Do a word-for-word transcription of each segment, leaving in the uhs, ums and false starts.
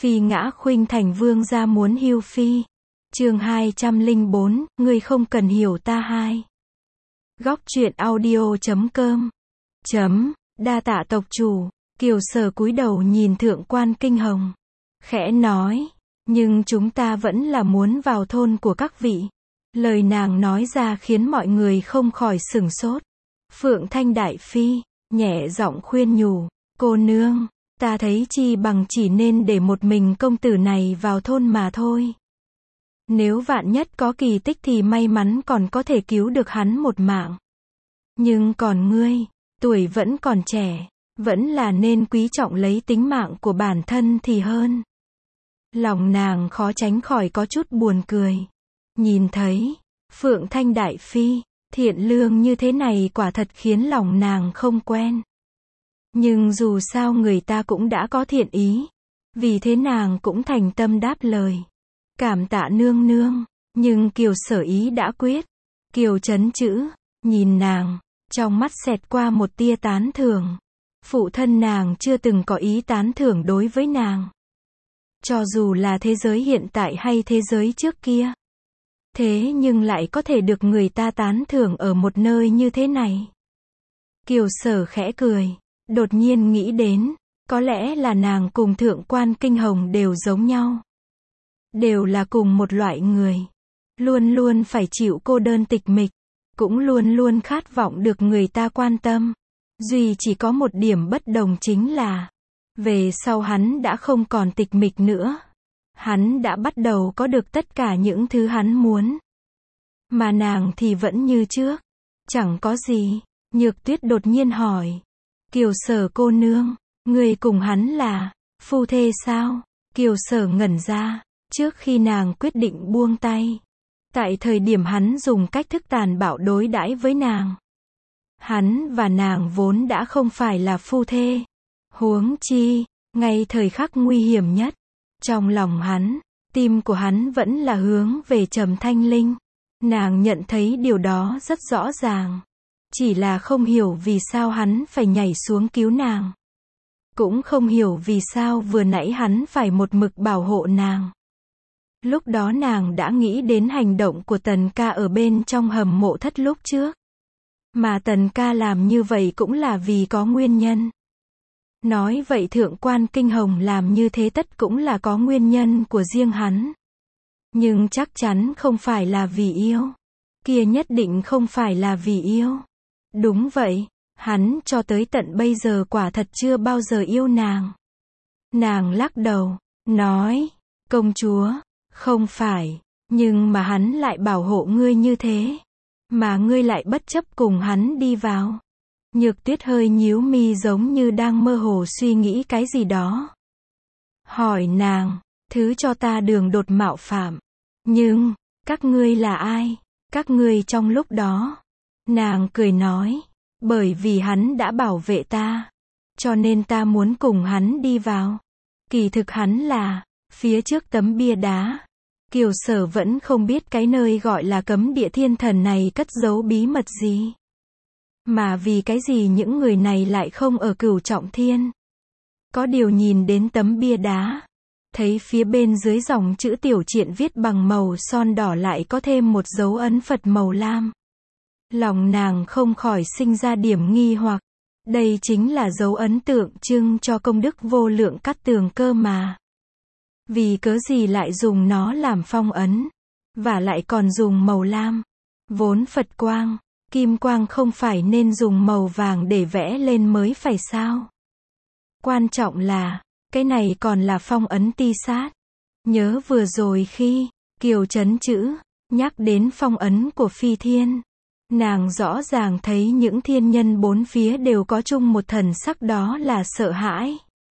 Phi ngã khuynh thành vương gia muốn hưu phi. Chương hai trăm lẻ bốn, ngươi không cần hiểu ta hai. Góc truyện audio chấm com. Chấm, đa tạ tộc chủ. Kiều Sở cúi đầu nhìn thượng quan Kinh Hồng. Khẽ nói, nhưng chúng ta vẫn là muốn vào thôn của các vị. Lời nàng nói ra khiến mọi người không khỏi sửng sốt. Phượng Thanh Đại Phi, nhẹ giọng khuyên nhủ, cô nương, ta thấy chi bằng chỉ nên để một mình công tử này vào thôn mà thôi. Nếu vạn nhất có kỳ tích thì may mắn còn có thể cứu được hắn một mạng. Nhưng còn ngươi, tuổi vẫn còn trẻ, vẫn là nên quý trọng lấy tính mạng của bản thân thì hơn. Lòng nàng khó tránh khỏi có chút buồn cười. Nhìn thấy, Phượng Thanh Đại Phi, thiện lương như thế này quả thật khiến lòng nàng không quen. Nhưng dù sao người ta cũng đã có thiện ý. Vì thế nàng cũng thành tâm đáp lời. Cảm tạ nương nương, nhưng Kiều Sở ý đã quyết. Kiều chấn chữ, nhìn nàng, trong mắt xẹt qua một tia tán thưởng. Phụ thân nàng chưa từng có ý tán thưởng đối với nàng. Cho dù là thế giới hiện tại hay thế giới trước kia. Thế nhưng lại có thể được người ta tán thưởng ở một nơi như thế này. Kiều Sở khẽ cười, đột nhiên nghĩ đến, có lẽ là nàng cùng thượng quan Kinh Hồng đều giống nhau. Đều là cùng một loại người. Luôn luôn phải chịu cô đơn tịch mịch. Cũng luôn luôn khát vọng được người ta quan tâm. Duy chỉ có một điểm bất đồng chính là, về sau hắn đã không còn tịch mịch nữa. Hắn đã bắt đầu có được tất cả những thứ hắn muốn. Mà nàng thì vẫn như trước. Chẳng có gì. Nhược Tuyết đột nhiên hỏi. Kiều Sở cô nương, người cùng hắn là phu thê sao? Kiều Sở ngẩn ra. Trước khi nàng quyết định buông tay. Tại thời điểm hắn dùng cách thức tàn bạo đối đãi với nàng. Hắn và nàng vốn đã không phải là phu thê. Huống chi, ngay thời khắc nguy hiểm nhất. Trong lòng hắn, tim của hắn vẫn là hướng về Trầm Thanh Linh. Nàng nhận thấy điều đó rất rõ ràng. Chỉ là không hiểu vì sao hắn phải nhảy xuống cứu nàng. Cũng không hiểu vì sao vừa nãy hắn phải một mực bảo hộ nàng. Lúc đó nàng đã nghĩ đến hành động của Tần ca ở bên trong hầm mộ thất lúc trước. Mà Tần ca làm như vậy cũng là vì có nguyên nhân. Nói vậy thượng quan Kinh Hồng làm như thế tất cũng là có nguyên nhân của riêng hắn. Nhưng chắc chắn không phải là vì yêu. Kia nhất định không phải là vì yêu. Đúng vậy, hắn cho tới tận bây giờ quả thật chưa bao giờ yêu nàng. Nàng lắc đầu, nói, công chúa, không phải, nhưng mà hắn lại bảo hộ ngươi như thế. Mà ngươi lại bất chấp cùng hắn đi vào. Nhược Tuyết hơi nhíu mi giống như đang mơ hồ suy nghĩ cái gì đó. Hỏi nàng, thứ cho ta đường đột mạo phạm. Nhưng, các ngươi là ai? Các ngươi trong lúc đó. Nàng cười nói, bởi vì hắn đã bảo vệ ta. Cho nên ta muốn cùng hắn đi vào. Kỳ thực hắn là, phía trước tấm bia đá. Kiều Sở vẫn không biết cái nơi gọi là cấm địa thiên thần này cất giấu bí mật gì. Mà vì cái gì những người này lại không ở Cửu Trọng Thiên. Có điều nhìn đến tấm bia đá. Thấy phía bên dưới dòng chữ tiểu truyện viết bằng màu son đỏ lại có thêm một dấu ấn Phật màu lam. Lòng nàng không khỏi sinh ra điểm nghi hoặc. Đây chính là dấu ấn tượng trưng cho công đức vô lượng cát tường cơ mà. Vì cớ gì lại dùng nó làm phong ấn. Và lại còn dùng màu lam. Vốn Phật quang, kim quang không phải nên dùng màu vàng để vẽ lên mới phải sao? Quan trọng là, cái này còn là phong ấn ti sát. Nhớ vừa rồi khi, Kiều chấn chữ, nhắc đến phong ấn của Phi Thiên. Nàng rõ ràng thấy những thiên nhân bốn phía đều có chung một thần sắc đó là sợ hãi.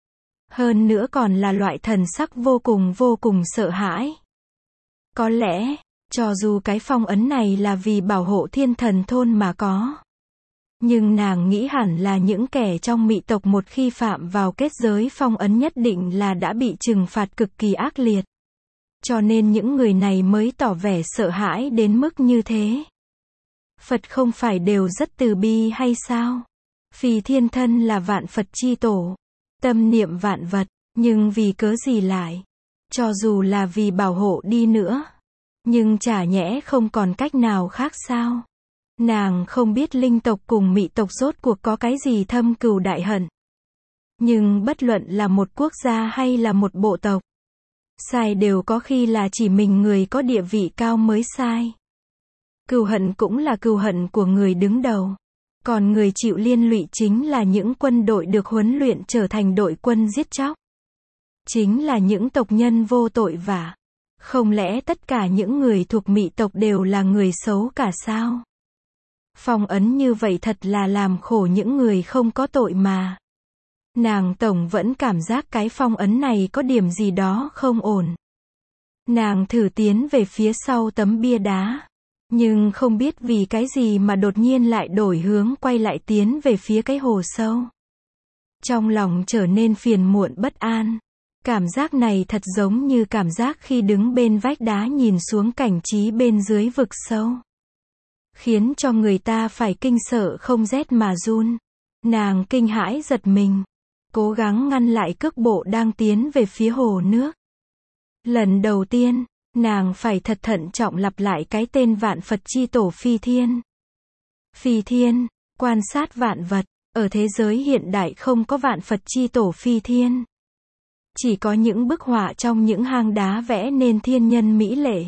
Hơn nữa còn là loại thần sắc vô cùng vô cùng sợ hãi. Có lẽ, cho dù cái phong ấn này là vì bảo hộ thiên thần thôn mà có. Nhưng nàng nghĩ hẳn là những kẻ trong mị tộc một khi phạm vào kết giới phong ấn nhất định là đã bị trừng phạt cực kỳ ác liệt. Cho nên những người này mới tỏ vẻ sợ hãi đến mức như thế. Phật không phải đều rất từ bi hay sao? Phi Thiên thân là vạn Phật chi tổ. Tâm niệm vạn vật. Nhưng vì cớ gì lại? Cho dù là vì bảo hộ đi nữa. Nhưng chả nhẽ không còn cách nào khác sao? Nàng không biết linh tộc cùng mị tộc rốt cuộc có cái gì thâm cừu đại hận. Nhưng bất luận là một quốc gia hay là một bộ tộc, sai đều có khi là chỉ mình người có địa vị cao mới sai. Cừu hận cũng là cừu hận của người đứng đầu. Còn người chịu liên lụy chính là những quân đội được huấn luyện trở thành đội quân giết chóc. Chính là những tộc nhân vô tội vả. Không lẽ tất cả những người thuộc mị tộc đều là người xấu cả sao? Phong ấn như vậy thật là làm khổ những người không có tội mà. Nàng tổng vẫn cảm giác cái phong ấn này có điểm gì đó không ổn. Nàng thử tiến về phía sau tấm bia đá. Nhưng không biết vì cái gì mà đột nhiên lại đổi hướng quay lại tiến về phía cái hồ sâu. Trong lòng trở nên phiền muộn bất an. Cảm giác này thật giống như cảm giác khi đứng bên vách đá nhìn xuống cảnh trí bên dưới vực sâu. Khiến cho người ta phải kinh sợ không rét mà run. Nàng kinh hãi giật mình. Cố gắng ngăn lại cước bộ đang tiến về phía hồ nước. Lần đầu tiên, nàng phải thật thận trọng lặp lại cái tên vạn Phật chi tổ Phi Thiên. Phi Thiên, quan sát vạn vật, ở thế giới hiện đại không có vạn Phật chi tổ Phi Thiên. Chỉ có những bức họa trong những hang đá vẽ nên thiên nhân mỹ lệ.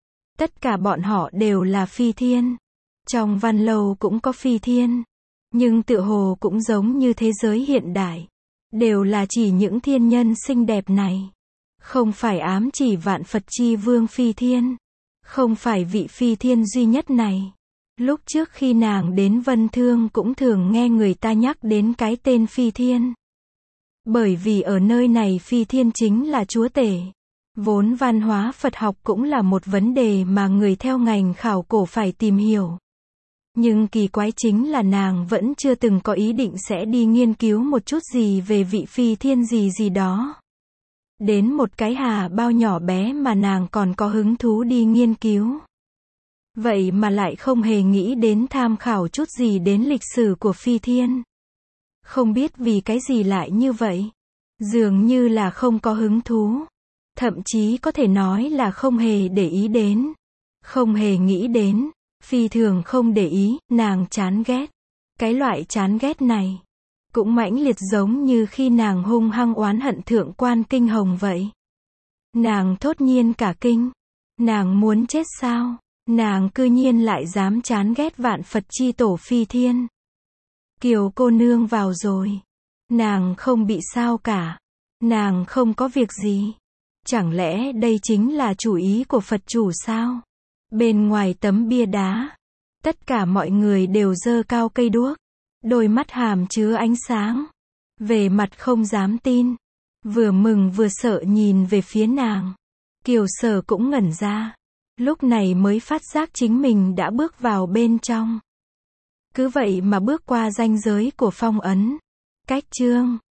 Tất cả bọn họ đều là Phi Thiên. Trong văn lâu cũng có Phi Thiên. Nhưng tựa hồ cũng giống như thế giới hiện đại. Đều là chỉ những thiên nhân xinh đẹp này. Không phải ám chỉ vạn Phật chi vương Phi Thiên. Không phải vị Phi Thiên duy nhất này. Lúc trước khi nàng đến Vân Thương cũng thường nghe người ta nhắc đến cái tên Phi Thiên. Bởi vì ở nơi này Phi Thiên chính là chúa tể. Vốn văn hóa Phật học cũng là một vấn đề mà người theo ngành khảo cổ phải tìm hiểu. Nhưng kỳ quái chính là nàng vẫn chưa từng có ý định sẽ đi nghiên cứu một chút gì về vị Phi Thiên gì gì đó. Đến một cái hà bao nhỏ bé mà nàng còn có hứng thú đi nghiên cứu. Vậy mà lại không hề nghĩ đến tham khảo chút gì đến lịch sử của Phi Thiên. Không biết vì cái gì lại như vậy. Dường như là không có hứng thú. Thậm chí có thể nói là không hề để ý đến. Không hề nghĩ đến. Phi thường không để ý, nàng chán ghét. Cái loại chán ghét này cũng mãnh liệt giống như khi nàng hung hăng oán hận thượng quan Kinh Hồng vậy. Nàng thốt nhiên cả kinh. Nàng muốn chết sao? Nàng cư nhiên lại dám chán ghét vạn Phật chi tổ Phi Thiên. Kiều cô nương vào rồi. Nàng không bị sao cả. Nàng không có việc gì. Chẳng lẽ đây chính là chủ ý của Phật chủ sao? Bên ngoài tấm bia đá, tất cả mọi người đều giơ cao cây đuốc. Đôi mắt hàm chứa ánh sáng. Về mặt không dám tin. Vừa mừng vừa sợ nhìn về phía nàng. Kiều Sở cũng ngẩn ra. Lúc này mới phát giác chính mình đã bước vào bên trong. Cứ vậy mà bước qua ranh giới của phong ấn. Cách chương